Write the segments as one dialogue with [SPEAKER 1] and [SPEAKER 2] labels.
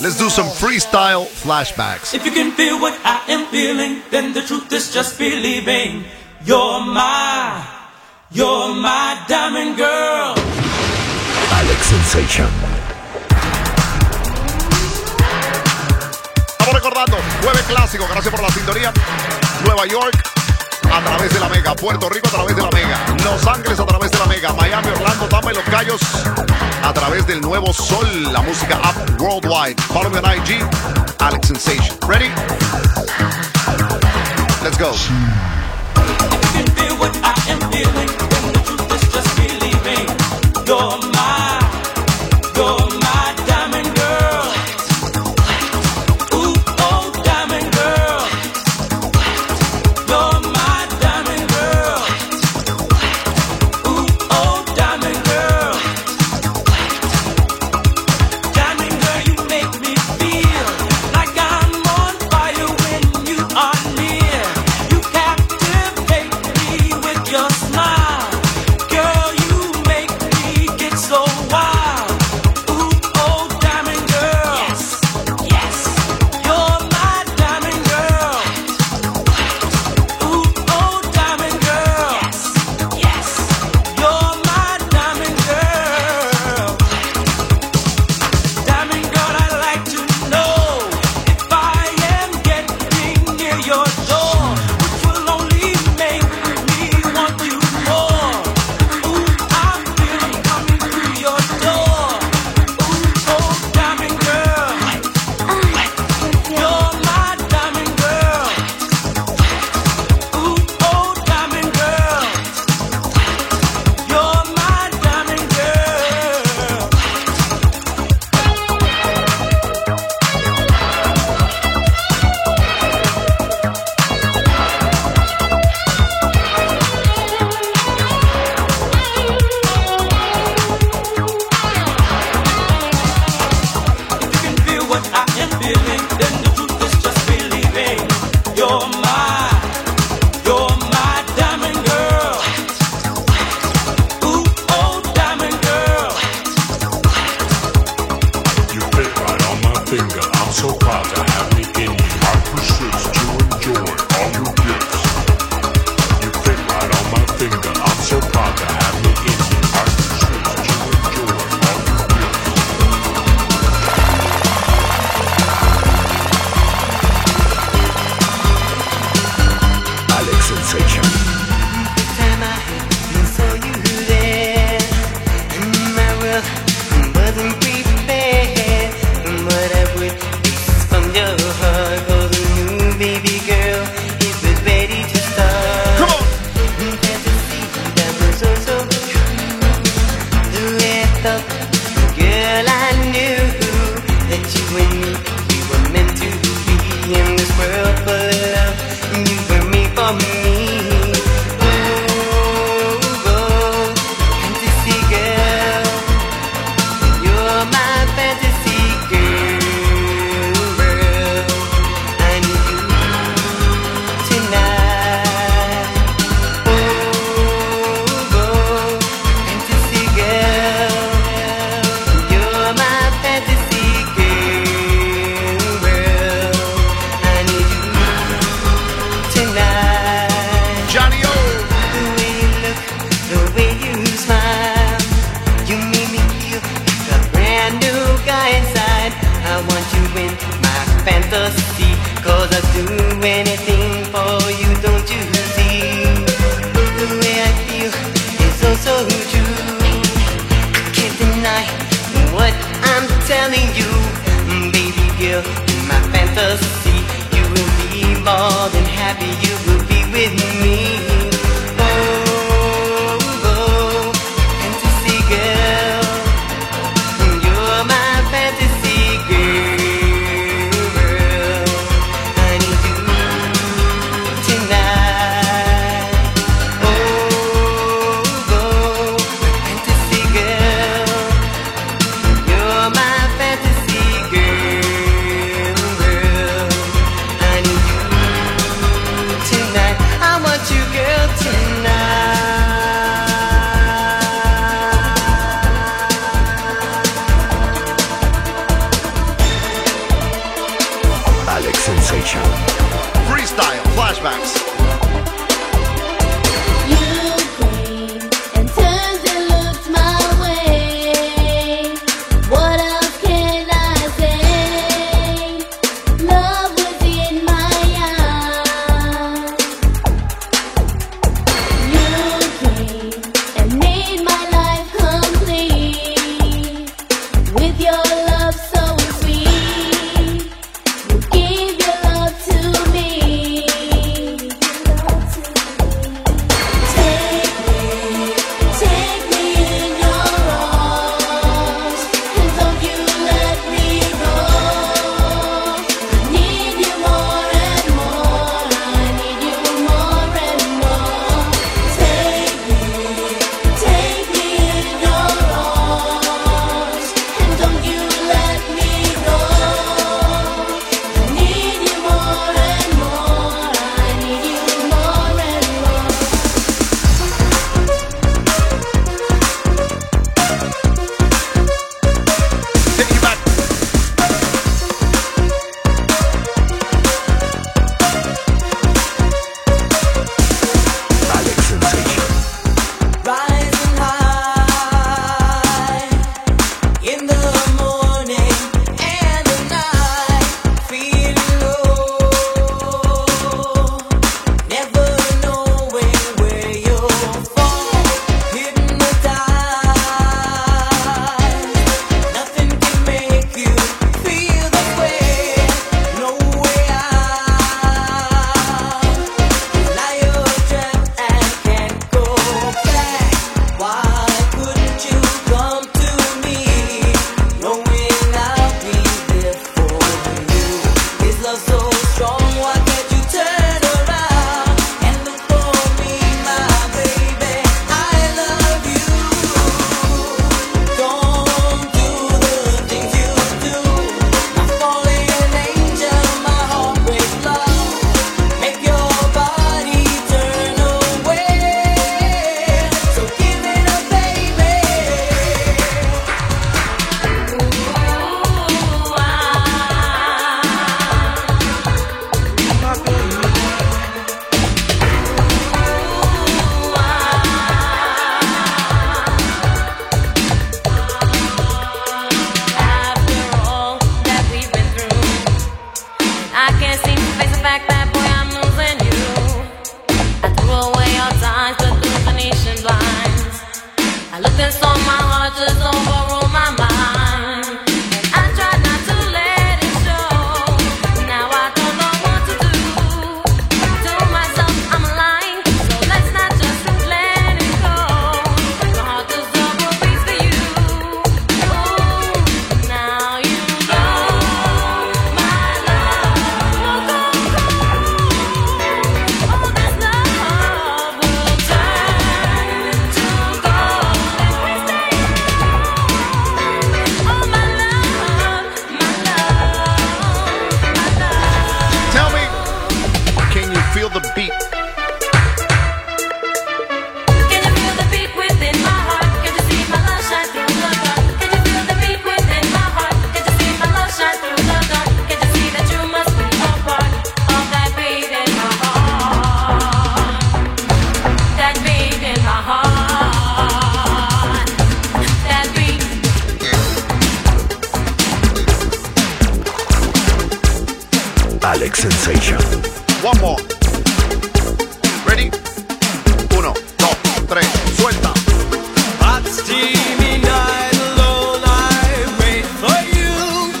[SPEAKER 1] Let's do some freestyle flashbacks.
[SPEAKER 2] If you can feel what I am feeling, then the truth is just believing. You're my diamond girl.
[SPEAKER 3] Alex Sensation.
[SPEAKER 1] Estamos recordando, jueves clásico, gracias por la sintonía. Nueva York a través de la Mega, Puerto Rico a través de la Mega, Los Ángeles a través de la Mega, Miami, Orlando, Tampa y Los Cayos a través del Nuevo Sol, la música Up Worldwide. Follow me on IG, Alex Sensation. Ready? Let's go.
[SPEAKER 2] If you can feel what I am feeling, then the truth is just believing. You're my diamond girl. Ooh, oh, diamond girl. You're my diamond girl. Ooh, oh, diamond girl. Diamond girl, you make me feel like I'm on fire when you are near. You captivate me with your smile. Girl, you make me get so wild. Ooh, oh, diamond girl. Yes, yes. You're my diamond girl. Ooh, oh, diamond girl. Yes, yes. You're my diamond girl. Diamond girl, I'd like to know if I am getting near your door, which will only make me want you more. Ooh, I'm feeling coming through your door. Ooh, oh, diamond girl. You're my diamond girl. Ooh, oh, diamond girl. You're my diamond girl. If you can feel what I am feeling, then the truth is just believing. You're my diamond girl. Ooh, oh, diamond girl.
[SPEAKER 4] You fit right on my finger. I'm so proud to have me in you. I persist to enjoy all your gifts. You fit right on my finger. I'm so proud to have me in you. I persist to enjoy all your gifts.
[SPEAKER 3] Alex Sensation.
[SPEAKER 5] Time I saw you there, and my world wasn't prepared. What I would is from your heart, 'cause a new baby girl is ready to start.
[SPEAKER 1] Come on.
[SPEAKER 5] Fantasy that was so true. The way I thought, girl, I knew that you and me, we were meant to be in this world full of love, and you were made for me. Oh, oh, fantasy girl, you're my fantasy girl. I need you tonight. Oh, oh, fantasy girl, you're my fantasy girl. I need you tonight.
[SPEAKER 1] Johnny O.
[SPEAKER 5] The way you look, the way you smile, you make me feel like a brand new guy inside. I want you in my fantasy, 'cause I'd do anything for you, don't you see? The way I feel is so true. I can't deny what I'm telling you. Baby girl, in my fantasy, you will be more than happy, you will be with me. Oh, oh, fantasy girl, you're my fantasy girl. I need you tonight. Oh, oh, fantasy girl, you're my fantasy girl. I need you tonight. I want you, girl.
[SPEAKER 3] Sensation.
[SPEAKER 1] Freestyle, flashbacks.
[SPEAKER 3] Alex Sensation.
[SPEAKER 1] One more. Ready? 1, 2, 3, suelta.
[SPEAKER 6] Hot steamy night alone, I wait for you.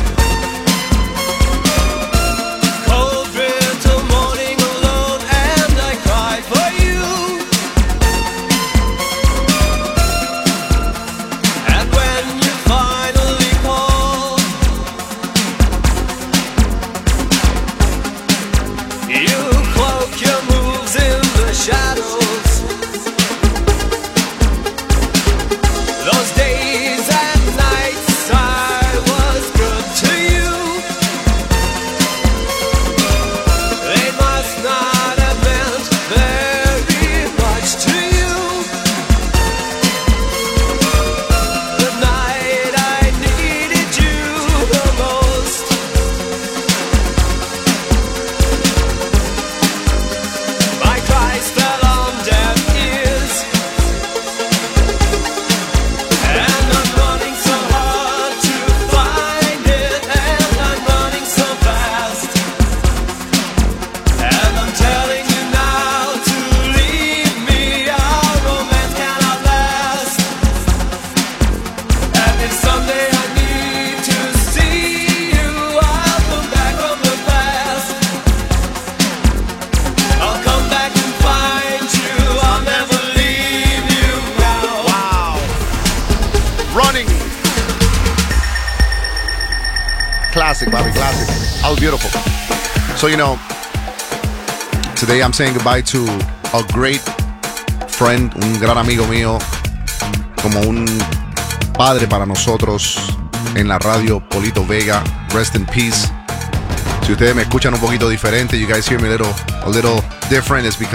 [SPEAKER 6] Cold winter morning alone, and I cry for you. And when you finally call, you cloak your moves in the shadows.
[SPEAKER 1] Classic, Bobby, classic. That was beautiful. So, you know, today I'm saying goodbye to a great friend, un gran amigo mío, como un padre para nosotros en la radio, Polito Vega. Rest in peace. Si ustedes me escuchan un poquito diferente, you guys hear me a little different, it's because